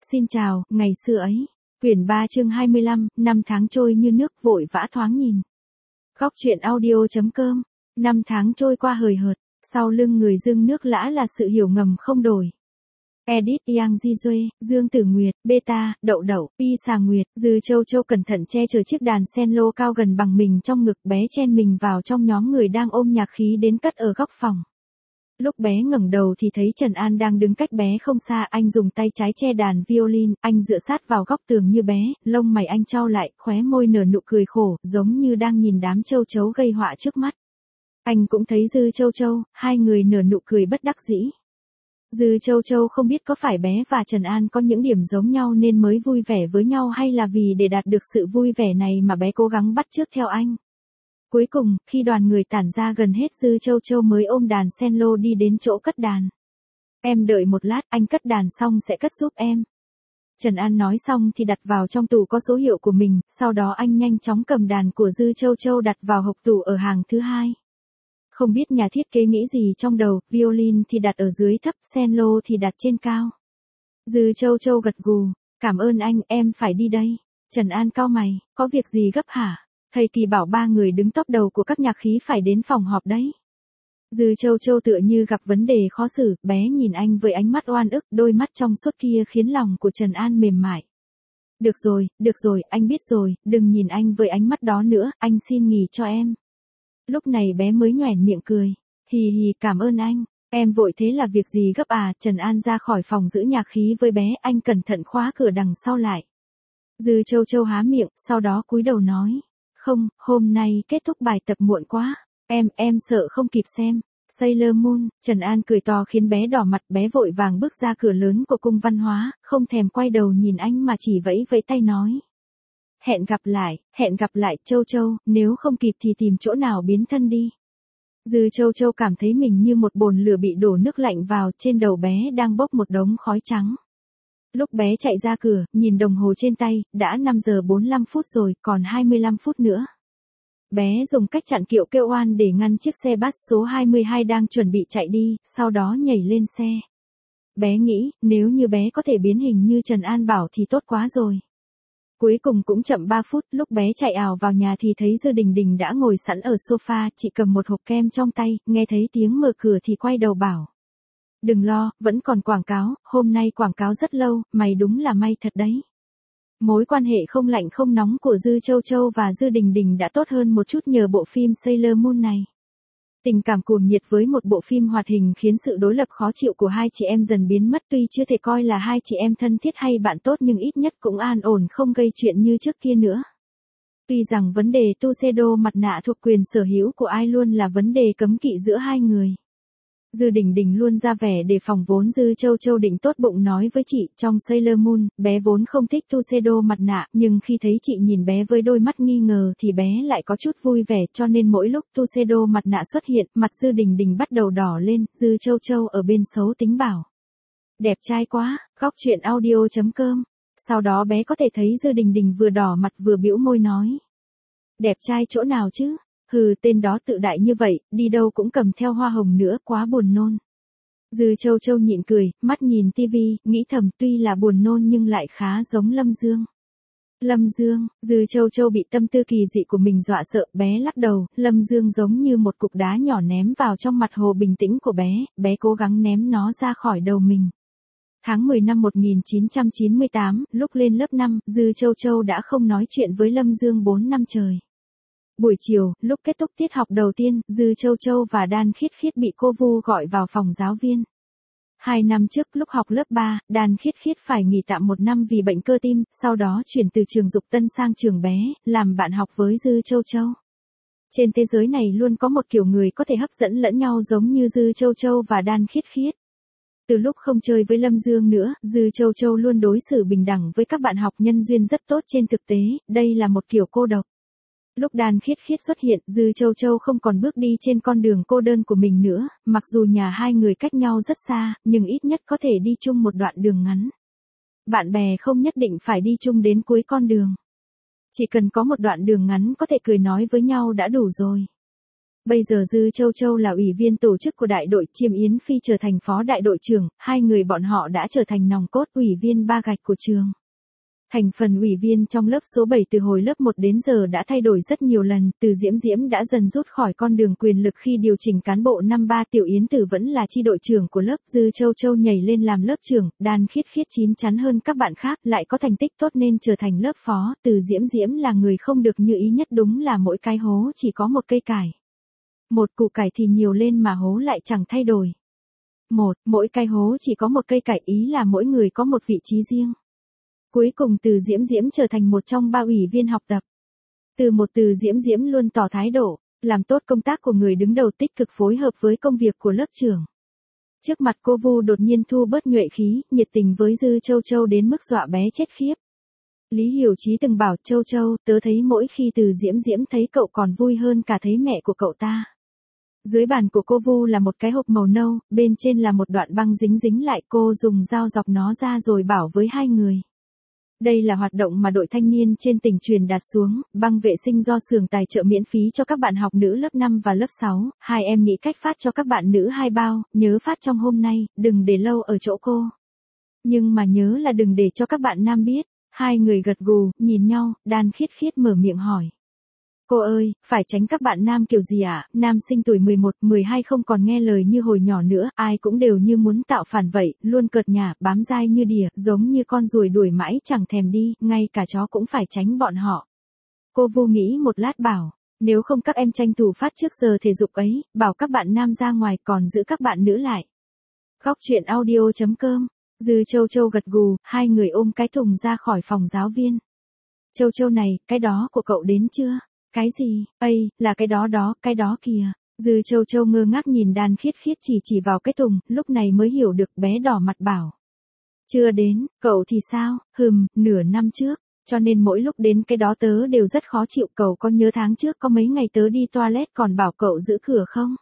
Xin chào, ngày xưa ấy. Quyển 3 chương 25, năm tháng trôi như nước vội vã thoáng nhìn. Góc truyện audio.com. Năm tháng trôi qua hời hợt, sau lưng người dưng nước lã là sự hiểu ngầm không đổi. Edit Yang Di Duê, Dương Tử Nguyệt, Beta, Đậu Đậu, Pi Xà Nguyệt, Dư Châu Châu cẩn thận che chở chiếc đàn sen lô cao gần bằng mình trong ngực, bé chen mình vào trong nhóm người đang ôm nhạc khí đến cất ở góc phòng. Lúc bé ngẩng đầu thì thấy Trần An đang đứng cách bé không xa, anh dùng tay trái che đàn violin, anh dựa sát vào góc tường như bé, lông mày anh chau lại, khóe môi nở nụ cười khổ, giống như đang nhìn đám châu chấu gây họa trước mắt. Anh cũng thấy Dư Châu Châu, hai người nở nụ cười bất đắc dĩ. Dư Châu Châu không biết có phải bé và Trần An có những điểm giống nhau nên mới vui vẻ với nhau, hay là vì để đạt được sự vui vẻ này mà bé cố gắng bắt chước theo anh. Cuối cùng, khi đoàn người tản ra gần hết, Dư Châu Châu mới ôm đàn sen lô đi đến chỗ cất đàn. Em đợi một lát, anh cất đàn xong sẽ cất giúp em. Trần An nói xong thì đặt vào trong tủ có số hiệu của mình, sau đó anh nhanh chóng cầm đàn của Dư Châu Châu đặt vào hộc tủ ở hàng thứ hai. Không biết nhà thiết kế nghĩ gì trong đầu, violin thì đặt ở dưới thấp, sen lô thì đặt trên cao. Dư Châu Châu gật gù, cảm ơn anh, em phải đi đây. Trần An cau mày, có việc gì gấp hả? Thầy Kỳ bảo ba người đứng top đầu của các nhạc khí phải đến phòng họp đấy. Dư Châu Châu tựa như gặp vấn đề khó xử, bé nhìn anh với ánh mắt oan ức, đôi mắt trong suốt kia khiến lòng của Trần An mềm mại. Được rồi, anh biết rồi, đừng nhìn anh với ánh mắt đó nữa, anh xin nghỉ cho em. Lúc này bé mới nhoẻn miệng cười, hì hì, cảm ơn anh, em vội thế là việc gì gấp à? Trần An ra khỏi phòng giữ nhạc khí với bé, anh cẩn thận khóa cửa đằng sau lại. Dư Châu Châu há miệng, sau đó cúi đầu nói. Không, hôm nay kết thúc bài tập muộn quá. Em sợ không kịp xem. Sailor Moon, Trần An cười to khiến bé đỏ mặt, bé vội vàng bước ra cửa lớn của cung văn hóa, không thèm quay đầu nhìn anh mà chỉ vẫy vẫy tay nói. Hẹn gặp lại, Châu Châu, nếu không kịp thì tìm chỗ nào biến thân đi. Dư Châu Châu cảm thấy mình như một bồn lửa bị đổ nước lạnh vào, trên đầu bé đang bốc một đống khói trắng. Lúc bé chạy ra cửa, nhìn đồng hồ trên tay, đã 5 giờ 45 phút rồi, còn 25 phút nữa. Bé dùng cách chặn kiệu kêu oan để ngăn chiếc xe bus số 22 đang chuẩn bị chạy đi, sau đó nhảy lên xe. Bé nghĩ, nếu như bé có thể biến hình như Trần An bảo thì tốt quá rồi. Cuối cùng cũng chậm 3 phút, lúc bé chạy ào vào nhà thì thấy Dư Đình Đình đã ngồi sẵn ở sofa, chị cầm một hộp kem trong tay, nghe thấy tiếng mở cửa thì quay đầu bảo. Đừng lo, vẫn còn quảng cáo, hôm nay quảng cáo rất lâu, mày đúng là may thật đấy. Mối quan hệ không lạnh không nóng của Dư Châu Châu và Dư Đình Đình đã tốt hơn một chút nhờ bộ phim Sailor Moon này. Tình cảm cuồng nhiệt với một bộ phim hoạt hình khiến sự đối lập khó chịu của hai chị em dần biến mất, tuy chưa thể coi là hai chị em thân thiết hay bạn tốt nhưng ít nhất cũng an ổn không gây chuyện như trước kia nữa. Tuy rằng vấn đề Tuxedo mặt nạ thuộc quyền sở hữu của ai luôn là vấn đề cấm kỵ giữa hai người. Dư Đình Đình luôn ra vẻ đề phòng, vốn Dư Châu Châu định tốt bụng nói với chị, trong Sailor Moon, bé vốn không thích Tuxedo mặt nạ, nhưng khi thấy chị nhìn bé với đôi mắt nghi ngờ thì bé lại có chút vui vẻ, cho nên mỗi lúc Tuxedo mặt nạ xuất hiện, mặt Dư Đình Đình bắt đầu đỏ lên. Dư Châu Châu ở bên xấu tính bảo. Đẹp trai quá, góc truyện audio.com. Sau đó bé có thể thấy Dư Đình Đình vừa đỏ mặt vừa bĩu môi nói. Đẹp trai chỗ nào chứ? Hừ, tên đó tự đại như vậy, đi đâu cũng cầm theo hoa hồng nữa, quá buồn nôn. Dư Châu Châu nhịn cười, mắt nhìn tivi, nghĩ thầm tuy là buồn nôn nhưng lại khá giống Lâm Dương. Lâm Dương, Dư Châu Châu bị tâm tư kỳ dị của mình dọa sợ, bé lắc đầu, Lâm Dương giống như một cục đá nhỏ ném vào trong mặt hồ bình tĩnh của bé cố gắng ném nó ra khỏi đầu mình. Tháng 10 năm 1998, lúc lên lớp 5, Dư Châu Châu đã không nói chuyện với Lâm Dương 4 năm trời. Buổi chiều, lúc kết thúc tiết học đầu tiên, Dư Châu Châu và Đan Khiết Khiết bị cô Vu gọi vào phòng giáo viên. 2 năm trước, lúc học lớp 3, Đan Khiết Khiết phải nghỉ tạm 1 năm vì bệnh cơ tim, sau đó chuyển từ trường Dục Tân sang trường bé, làm bạn học với Dư Châu Châu. Trên thế giới này luôn có một kiểu người có thể hấp dẫn lẫn nhau giống như Dư Châu Châu và Đan Khiết Khiết. Từ lúc không chơi với Lâm Dương nữa, Dư Châu Châu luôn đối xử bình đẳng với các bạn học, nhân duyên rất tốt. Trên thực tế, đây là một kiểu cô độc. Lúc Đan Khiết Khiết xuất hiện, Dư Châu Châu không còn bước đi trên con đường cô đơn của mình nữa, mặc dù nhà hai người cách nhau rất xa, nhưng ít nhất có thể đi chung một đoạn đường ngắn. Bạn bè không nhất định phải đi chung đến cuối con đường. Chỉ cần có một đoạn đường ngắn có thể cười nói với nhau đã đủ rồi. Bây giờ Dư Châu Châu là ủy viên tổ chức của đại đội, Chiêm Yến Phi trở thành phó đại đội trưởng, hai người bọn họ đã trở thành nòng cốt ủy viên ba gạch của trường. Thành phần ủy viên trong lớp số 7 từ hồi lớp 1 đến giờ đã thay đổi rất nhiều lần, Từ Diễm Diễm đã dần rút khỏi con đường quyền lực khi điều chỉnh cán bộ năm 3, Tiểu Yến Tử vẫn là chi đội trưởng của lớp, Dư Châu Châu nhảy lên làm lớp trưởng, Đan Khiết Khiết chín chắn hơn các bạn khác, lại có thành tích tốt nên trở thành lớp phó, Từ Diễm Diễm là người không được như ý nhất, đúng là mỗi cái hố chỉ có một cây cải. Một củ cải thì nhiều lên mà hố lại chẳng thay đổi. Mỗi cái hố chỉ có một cây cải, ý là mỗi người có một vị trí riêng. Cuối cùng Từ Diễm Diễm trở thành một trong 3 ủy viên học tập. Từ Diễm Diễm luôn tỏ thái độ, làm tốt công tác của người đứng đầu, tích cực phối hợp với công việc của lớp trưởng. Trước mặt cô Vu đột nhiên thu bớt nhuệ khí, nhiệt tình với Dư Châu Châu đến mức dọa bé chết khiếp. Lý Hiểu Chí từng bảo Châu Châu, tớ thấy mỗi khi Từ Diễm Diễm thấy cậu còn vui hơn cả thấy mẹ của cậu ta. Dưới bàn của cô Vu là một cái hộp màu nâu, bên trên là một đoạn băng dính dính lại, cô dùng dao dọc nó ra rồi bảo với hai người. Đây là hoạt động mà đội thanh niên trên tỉnh truyền đạt xuống, băng vệ sinh do xưởng tài trợ miễn phí cho các bạn học nữ lớp 5 và lớp 6, hai em nghĩ cách phát cho các bạn nữ 2 bao, nhớ phát trong hôm nay, đừng để lâu ở chỗ cô. Nhưng mà nhớ là đừng để cho các bạn nam biết. Hai người gật gù, nhìn nhau, Đan Khiết Khiết mở miệng hỏi. Cô ơi, phải tránh các bạn nam kiểu gì ạ? Nam sinh tuổi 11, 12 không còn nghe lời như hồi nhỏ nữa, ai cũng đều như muốn tạo phản vậy, luôn cợt nhả, bám dai như đỉa, giống như con ruồi đuổi mãi chẳng thèm đi, ngay cả chó cũng phải tránh bọn họ. Cô Vu nghĩ một lát bảo, nếu không các em tranh thủ phát trước giờ thể dục ấy, bảo các bạn nam ra ngoài còn giữ các bạn nữ lại. Góc truyện audio.com. Dư Châu Châu gật gù, hai người ôm cái thùng ra khỏi phòng giáo viên. Châu Châu này, cái đó của cậu đến chưa? Cái gì? Ây, là cái đó, cái đó kìa. Dư Châu Châu ngơ ngác nhìn Đan Khiết Khiết chỉ vào cái thùng, lúc này mới hiểu được, bé đỏ mặt bảo. Chưa đến, cậu thì sao? Nửa năm trước, cho nên mỗi lúc đến cái đó tớ đều rất khó chịu, cậu có nhớ tháng trước có mấy ngày tớ đi toilet còn bảo cậu giữ cửa không?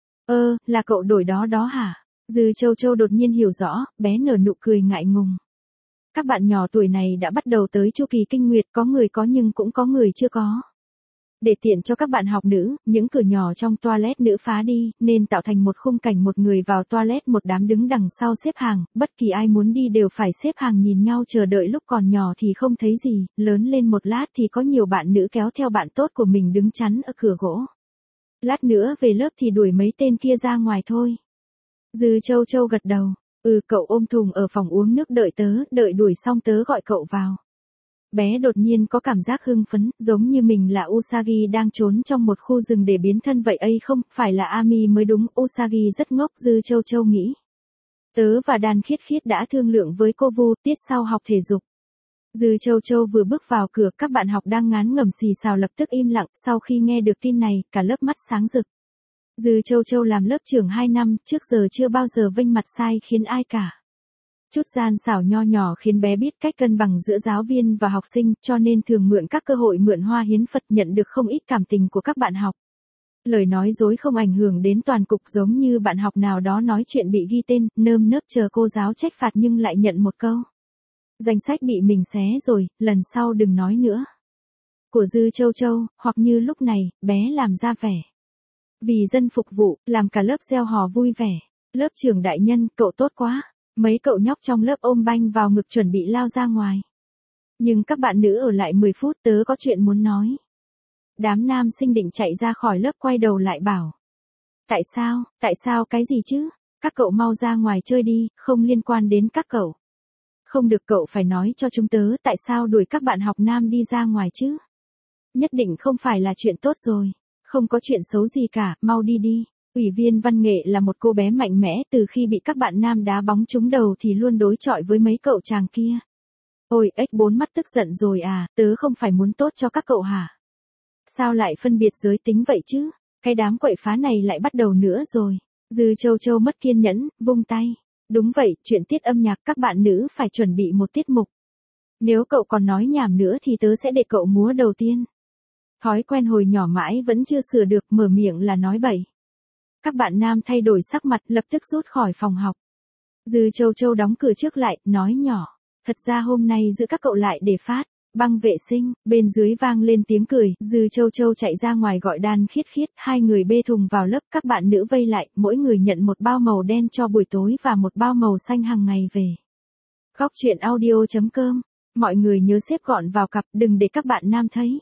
Là cậu đổi đó hả? Dư Châu Châu đột nhiên hiểu rõ, bé nở nụ cười ngại ngùng. Các bạn nhỏ tuổi này đã bắt đầu tới chu kỳ kinh nguyệt, có người có nhưng cũng có người chưa có. Để tiện cho các bạn học nữ, những cửa nhỏ trong toilet nữ phá đi, nên tạo thành một khung cảnh một người vào toilet, một đám đứng đằng sau xếp hàng, bất kỳ ai muốn đi đều phải xếp hàng nhìn nhau chờ đợi, lúc còn nhỏ thì không thấy gì, lớn lên một lát thì có nhiều bạn nữ kéo theo bạn tốt của mình đứng chắn ở cửa gỗ. Lát nữa về lớp thì đuổi mấy tên kia ra ngoài thôi. Dư Châu Châu gật đầu, cậu ôm thùng ở phòng uống nước đợi tớ, đợi đuổi xong tớ gọi cậu vào. Bé đột nhiên có cảm giác hưng phấn, giống như mình là Usagi đang trốn trong một khu rừng để biến thân vậy ấy, không, phải là Ami mới đúng, Usagi rất ngốc, Dư Châu Châu nghĩ. Tớ và Đan Khiết Khiết đã thương lượng với cô Vu, tiết sau học thể dục. Dư Châu Châu vừa bước vào cửa, các bạn học đang ngán ngẩm xì xào lập tức im lặng, sau khi nghe được tin này, cả lớp mắt sáng rực. Dư Châu Châu làm lớp trưởng 2 năm, trước giờ chưa bao giờ vênh mặt sai khiến ai cả. Chút gian xảo nho nhỏ khiến bé biết cách cân bằng giữa giáo viên và học sinh, cho nên thường mượn các cơ hội mượn hoa hiến Phật, nhận được không ít cảm tình của các bạn học. Lời nói dối không ảnh hưởng đến toàn cục, giống như bạn học nào đó nói chuyện bị ghi tên, nơm nớp chờ cô giáo trách phạt nhưng lại nhận một câu. Danh sách bị mình xé rồi, lần sau đừng nói nữa. Của Dư Châu Châu, hoặc như lúc này, bé làm ra vẻ. Vì dân phục vụ, làm cả lớp reo hò vui vẻ. Lớp trưởng đại nhân, cậu tốt quá. Mấy cậu nhóc trong lớp ôm banh vào ngực chuẩn bị lao ra ngoài. Nhưng các bạn nữ ở lại 10 phút, tớ có chuyện muốn nói. Đám nam sinh định chạy ra khỏi lớp quay đầu lại bảo. Tại sao cái gì chứ? Các cậu mau ra ngoài chơi đi, không liên quan đến các cậu. Không được, cậu phải nói cho chúng tớ tại sao đuổi các bạn học nam đi ra ngoài chứ? Nhất định không phải là chuyện tốt rồi. Không có chuyện xấu gì cả, mau đi đi. Ủy viên văn nghệ là một cô bé mạnh mẽ, từ khi bị các bạn nam đá bóng trúng đầu thì luôn đối chọi với mấy cậu chàng kia. Ôi, X4 mắt tức giận rồi à, tớ không phải muốn tốt cho các cậu hả? Sao lại phân biệt giới tính vậy chứ? Cái đám quậy phá này lại bắt đầu nữa rồi. Dư Châu Châu mất kiên nhẫn, vung tay. Đúng vậy, chuyện tiết âm nhạc các bạn nữ phải chuẩn bị một tiết mục. Nếu cậu còn nói nhảm nữa thì tớ sẽ để cậu múa đầu tiên. Thói quen hồi nhỏ mãi vẫn chưa sửa được, mở miệng là nói bậy. Các bạn nam thay đổi sắc mặt, lập tức rút khỏi phòng học. Dư Châu Châu đóng cửa trước lại, nói nhỏ. Thật ra hôm nay giữ các cậu lại để phát. Băng vệ sinh, bên dưới vang lên tiếng cười, Dư Châu Châu chạy ra ngoài gọi Đan Khiết Khiết, hai người bê thùng vào lớp, các bạn nữ vây lại, mỗi người nhận một bao màu đen cho buổi tối và một bao màu xanh hàng ngày về. Góc truyện audio.com, mọi người nhớ xếp gọn vào cặp, đừng để các bạn nam thấy.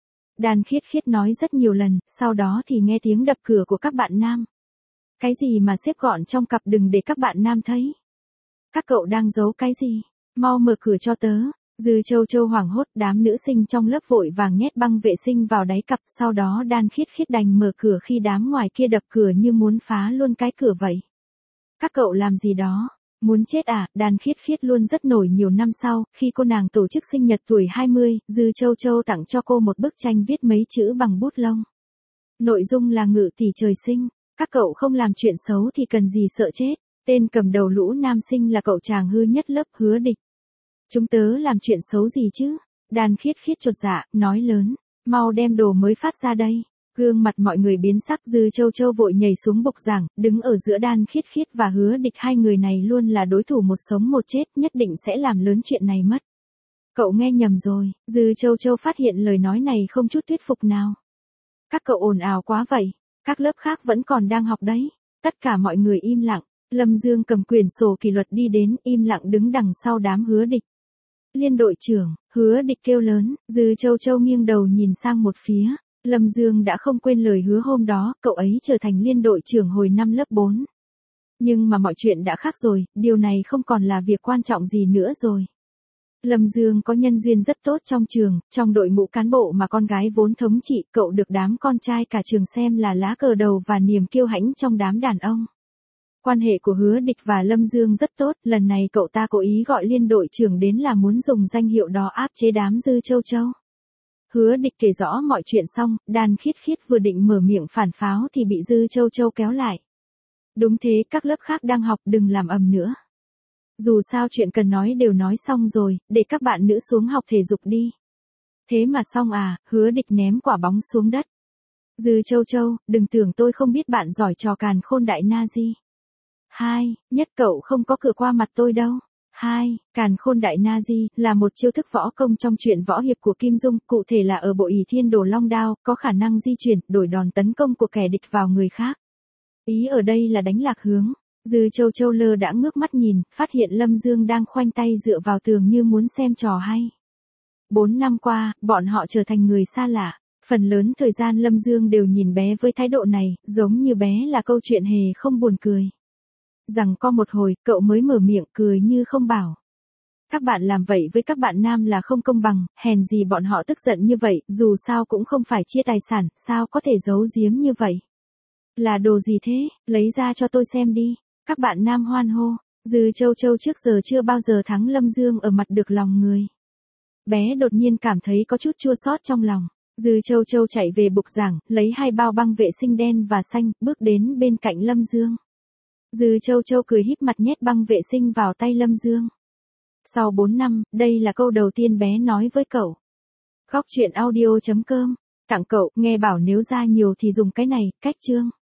Đan Khiết Khiết nói rất nhiều lần, sau đó thì nghe tiếng đập cửa của các bạn nam. Cái gì mà xếp gọn trong cặp đừng để các bạn nam thấy? Các cậu đang giấu cái gì? Mau mở cửa cho tớ. Dư Châu Châu hoảng hốt, đám nữ sinh trong lớp vội vàng nhét băng vệ sinh vào đáy cặp, sau đó Đan Khiết Khiết đành mở cửa khi đám ngoài kia đập cửa như muốn phá luôn cái cửa vậy. Các cậu làm gì đó? Muốn chết à? Đan Khiết Khiết luôn rất nổi. Nhiều năm sau, khi cô nàng tổ chức sinh nhật tuổi 20, Dư Châu Châu tặng cho cô một bức tranh viết mấy chữ bằng bút lông. Nội dung là ngự tỷ trời sinh. Các cậu không làm chuyện xấu thì cần gì sợ chết. Tên cầm đầu lũ nam sinh là cậu chàng hư nhất lớp, Hứa Địch. Chúng tớ làm chuyện xấu gì chứ? Đan Khiết Khiết chột dạ, nói lớn. Mau đem đồ mới phát ra đây. Gương mặt mọi người biến sắc. Dư Châu Châu vội nhảy xuống bục giảng, đứng ở giữa Đan Khiết Khiết và Hứa Địch. Hai người này luôn là đối thủ một sống một chết, nhất định sẽ làm lớn chuyện này mất. Cậu nghe nhầm rồi. Dư Châu Châu phát hiện lời nói này không chút thuyết phục nào. Các cậu ồn ào quá vậy. Các lớp khác vẫn còn đang học đấy. Tất cả mọi người im lặng. Lâm Dương cầm quyển sổ kỷ luật đi đến, im lặng đứng đằng sau đám Hứa Địch. Liên đội trưởng, Hứa Địch kêu lớn. Dư Châu Châu nghiêng đầu nhìn sang một phía. Lâm Dương đã không quên lời hứa hôm đó, cậu ấy trở thành liên đội trưởng hồi năm lớp 4. Nhưng mà mọi chuyện đã khác rồi, điều này không còn là việc quan trọng gì nữa rồi. Lâm Dương có nhân duyên rất tốt trong trường, trong đội ngũ cán bộ mà con gái vốn thống trị, cậu được đám con trai cả trường xem là lá cờ đầu và niềm kiêu hãnh trong đám đàn ông. Quan hệ của Hứa Địch và Lâm Dương rất tốt, lần này cậu ta cố ý gọi liên đội trưởng đến là muốn dùng danh hiệu đó áp chế đám Dư Châu Châu. Hứa Địch kể rõ mọi chuyện xong, Đan Khiết Khiết vừa định mở miệng phản pháo thì bị Dư Châu Châu kéo lại. Đúng thế, các lớp khác đang học, đừng làm ầm nữa. Dù sao chuyện cần nói đều nói xong rồi, để các bạn nữ xuống học thể dục đi. Thế mà xong à? Hứa Địch ném quả bóng xuống đất. Dư Châu Châu, đừng tưởng tôi không biết bạn giỏi trò càn khôn đại Nazi. 2. Nhất cậu không có cửa qua mặt tôi đâu. 2. Càn khôn đại Nazi là một chiêu thức võ công trong truyện võ hiệp của Kim Dung, cụ thể là ở bộ ỷ thiên đồ long đao, có khả năng di chuyển, đổi đòn tấn công của kẻ địch vào người khác. Ý ở đây là đánh lạc hướng. Dư Châu Châu lơ đã ngước mắt nhìn, phát hiện Lâm Dương đang khoanh tay dựa vào tường như muốn xem trò hay. 4 năm qua, bọn họ trở thành người xa lạ. Phần lớn thời gian Lâm Dương đều nhìn bé với thái độ này, giống như bé là câu chuyện hề không buồn cười. Rằng có một hồi, cậu mới mở miệng cười như không bảo. Các bạn làm vậy với các bạn nam là không công bằng, hèn gì bọn họ tức giận như vậy, dù sao cũng không phải chia tài sản, sao có thể giấu giếm như vậy. Là đồ gì thế, lấy ra cho tôi xem đi. Các bạn nam hoan hô. Dư Châu Châu trước giờ chưa bao giờ thắng Lâm Dương ở mặt được lòng người. Bé đột nhiên cảm thấy có chút chua xót trong lòng. Dư Châu Châu chạy về bục giảng, lấy 2 bao băng vệ sinh đen và xanh, bước đến bên cạnh Lâm Dương. Dư Châu Châu cười híp mặt nhét băng vệ sinh vào tay Lâm Dương. Sau 4 năm, đây là câu đầu tiên bé nói với cậu. Góc truyện audio.com, tặng cậu, nghe bảo nếu ra nhiều thì dùng cái này, cách chương.